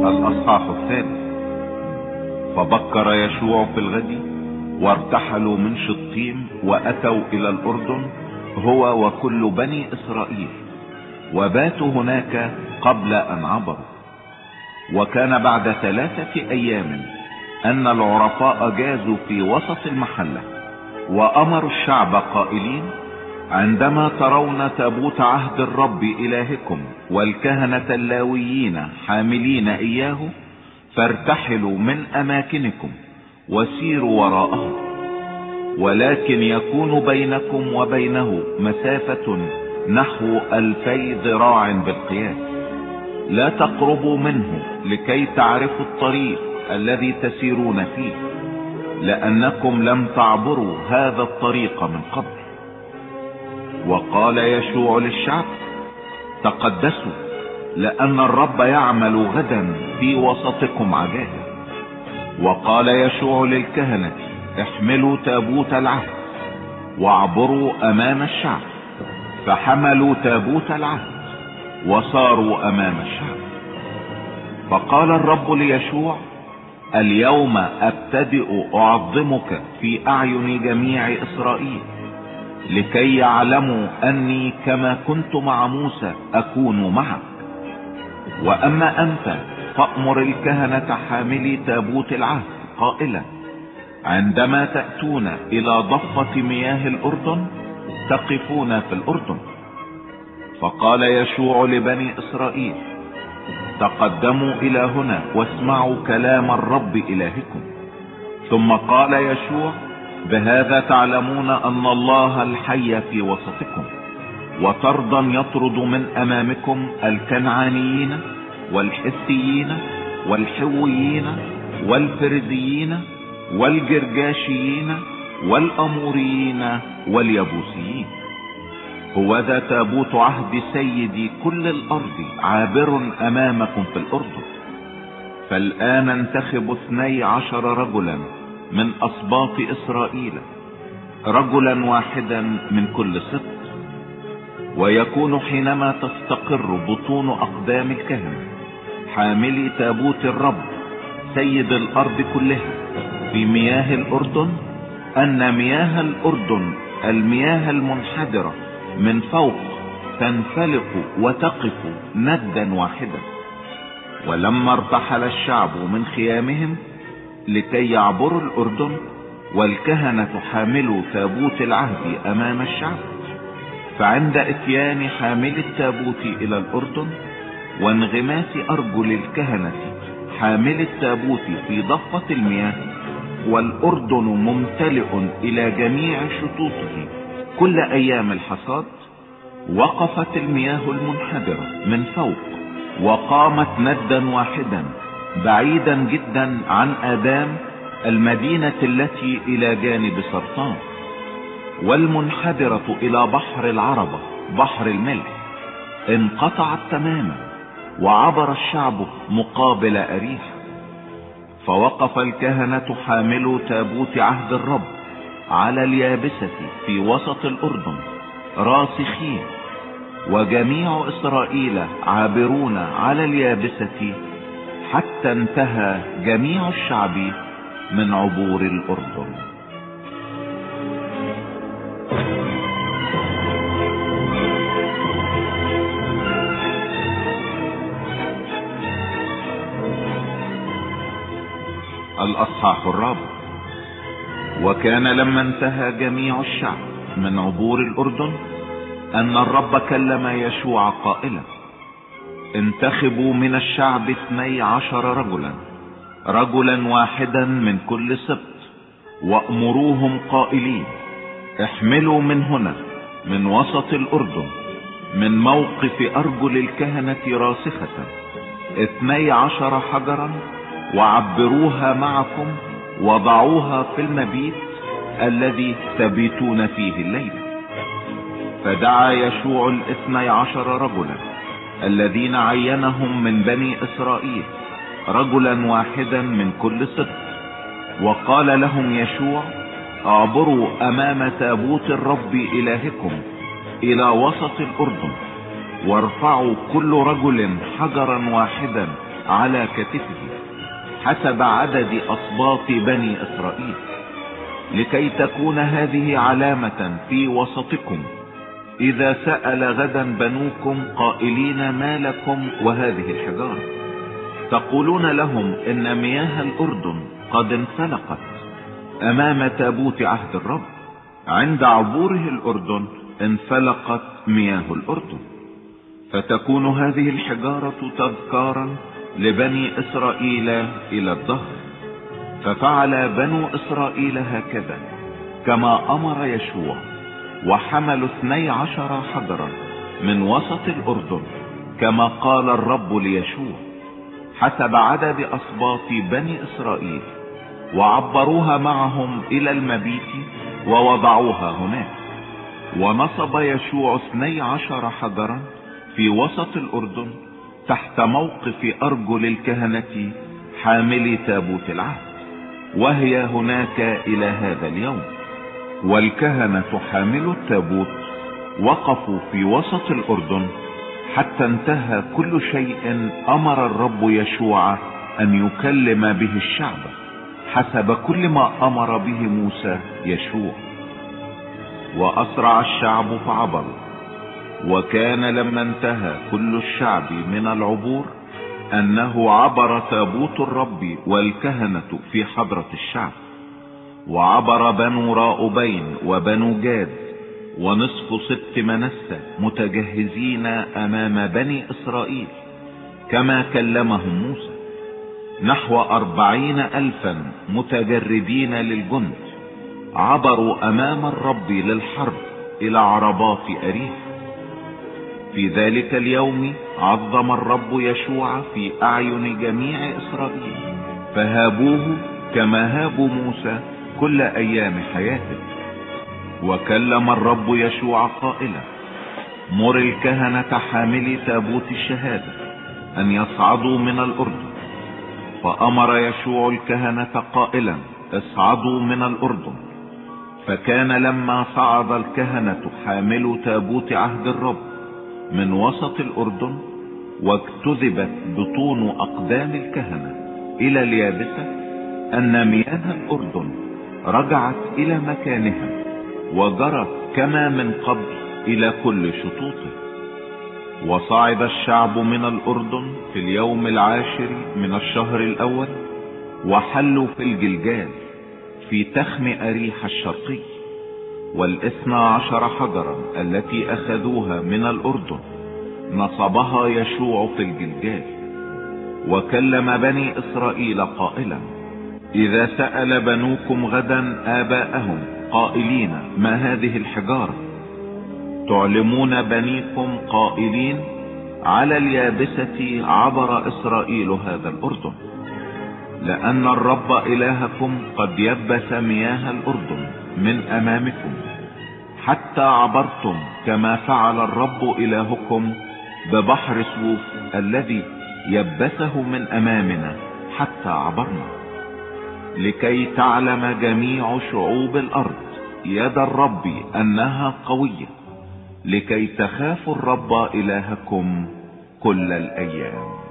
الأصحاح الثالث. فبكر يشوع في الغد وارتحلوا من شطيم وأتوا إلى الأردن هو وكل بني إسرائيل، وباتوا هناك قبل أن عبروا. وكان بعد 3 أيام أن العرفاء جازوا في وسط المحلة، وأمروا الشعب قائلين: عندما ترون تابوت عهد الرب إلهكم والكهنة اللاويين حاملين إياه، فارتحلوا من أماكنكم وسيروا وراءه، ولكن يكون بينكم وبينه مسافة نحو 2000 ذراع بالقياس. لا تقربوا منه لكي تعرفوا الطريق الذي تسيرون فيه، لأنكم لم تعبروا هذا الطريق من قبل. وقال يشوع للشعب: تقدسوا، لأن الرب يعمل غدا في وسطكم عجائب. وقال يشوع للكهنة: احملوا تابوت العهد واعبروا أمام الشعب. فحملوا تابوت العهد وصاروا أمام الشعب. فقال الرب ليشوع: اليوم أبتدئ أعظمك في أعين جميع إسرائيل، لكي يعلموا أني كما كنت مع موسى أكون معك. وأما أنت فأمر الكهنة حاملي تابوت العهد قائلا: عندما تأتون إلى ضفة مياه الأردن تقفون في الأردن. فقال يشوع لبني إسرائيل: تقدموا إلى هنا واسمعوا كلام الرب إلهكم. ثم قال يشوع: بهذا تعلمون أن الله الحي في وسطكم، وطردا يطرد من أمامكم الكنعانيين والحثيين والحويين والفرزيين والجرجاشيين والأموريين واليبوسيين. هوذا تابوت عهد سيدي كل الأرض عابر أمامكم في الأردن. فالآن انتخبوا 12 رجلا من أسباط إسرائيل، رجلا واحدا من كل سبط. ويكون حينما تستقر بطون أقدام الكهنة حاملي تابوت الرب سيد الأرض كلها في مياه الأردن، أن مياه الأردن المياه المنحدرة من فوق تنفلق وتقف ندا واحدا. ولما ارتحل الشعب من خيامهم لكي يعبروا الأردن، والكهنة حاملوا تابوت العهد أمام الشعب، فعند اتيان حامل التابوت إلى الأردن وانغماس أرجل الكهنة حامل التابوت في ضفة المياه، والأردن ممتلئ إلى جميع شطوطه كل أيام الحصاد، وقفت المياه المنحدرة من فوق وقامت ندا واحدا بعيدا جدا عن آدام المدينة التي إلى جانب سرطان، والمنحدرة إلى بحر العربة بحر الملح انقطعت تماما، وعبر الشعب مقابل أريح. فوقف الكهنة حاملوا تابوت عهد الرب على اليابسة في وسط الأردن راسخين، وجميع إسرائيل عابرون على اليابسة، حتى انتهى جميع الشعب من عبور الأردن. الأصحاح الرابع. وكان لما انتهى جميع الشعب من عبور الأردن أن الرب كلم يشوع قائلا: انتخبوا من الشعب 12 رجلا، رجلا واحدا من كل سبط، وأمروهم قائلين: احملوا من هنا من وسط الأردن من موقف أرجل الكهنة راسخة 12 حجرا، وعبروها معكم وضعوها في المبيت الذي تبيتون فيه الليل. فدعا يشوع 12 رجلا الذين عينهم من بني إسرائيل، رجلا واحدا من كل سبط، وقال لهم يشوع: اعبروا أمام تابوت الرب إلهكم إلى وسط الأردن، وارفعوا كل رجل حجرا واحدا على كتفه حسب عدد أسباط بني إسرائيل، لكي تكون هذه علامة في وسطكم إذا سأل غدا بنوكم قائلين ما لكم وهذه الحجارة. تقولون لهم إن مياه الأردن قد انفلقت أمام تابوت عهد الرب. عند عبوره الأردن انفلقت مياه الأردن، فتكون هذه الحجارة تذكارا لبني إسرائيل إلى الدهر. ففعل بنو إسرائيل هكذا كما أمر يشوع، وحملوا 12 حجرا من وسط الأردن كما قال الرب ليشوع حسب عدد أسباط بني إسرائيل، وعبروها معهم إلى المبيت ووضعوها هناك. ونصب يشوع 12 حجرا في وسط الأردن تحت موقف أرجل الكهنة حاملي تابوت العهد، وهي هناك إلى هذا اليوم. والكهنة حاملوا التابوت وقفوا في وسط الأردن حتى انتهى كل شيء أمر الرب يشوع أن يكلم به الشعب حسب كل ما أمر به موسى يشوع. وأسرع الشعب فعبروا. وكان لما انتهى كل الشعب من العبور أنه عبر تابوت الرب والكهنة في حضرة الشعب. وعبر بنو راؤبين وبنو جاد ونصف سبط منسى متجهزين أمام بني إسرائيل كما كلمهم موسى، نحو 40,000 متجردين للجند عبروا أمام الرب للحرب إلى عربات أريح. في ذلك اليوم عظم الرب يشوع في أعين جميع إسرائيل، فهابوه كما هابوا موسى كل أيام حياته. وكلم الرب يشوع قائلا: مر الكهنة حاملي تابوت الشهادة أن يصعدوا من الأردن. فأمر يشوع الكهنة قائلا: اصعدوا من الأردن. فكان لما صعد الكهنة حاملوا تابوت عهد الرب من وسط الأردن، واجتذبت بطون أقدام الكهنة إلى اليابسة، أن مياه الأردن رجعت إلى مكانها وجرت كما من قبل إلى كل شطوطه. وصعد الشعب من الأردن في اليوم 10 من الشهر الأول، وحلوا في الجلجال في تخم أريح الشرقي. 12 حجرا التي أخذوها من الأردن نصبها يشوع في الجلجال. وكلم بني إسرائيل قائلا: إذا سأل بنوكم غدا آباءهم قائلين ما هذه الحجارة، تعلمون بنيكم قائلين: على اليابسة عبر إسرائيل هذا الأردن، لأن الرب إلهكم قد يبس مياه الأردن من أمامكم حتى عبرتم، كما فعل الرب إلهكم ببحر سوف الذي يبسه من أمامنا حتى عبرنا، لكي تعلم جميع شعوب الأرض يد الرب أنها قوية، لكي تخافوا الرب إلهكم كل الأيام.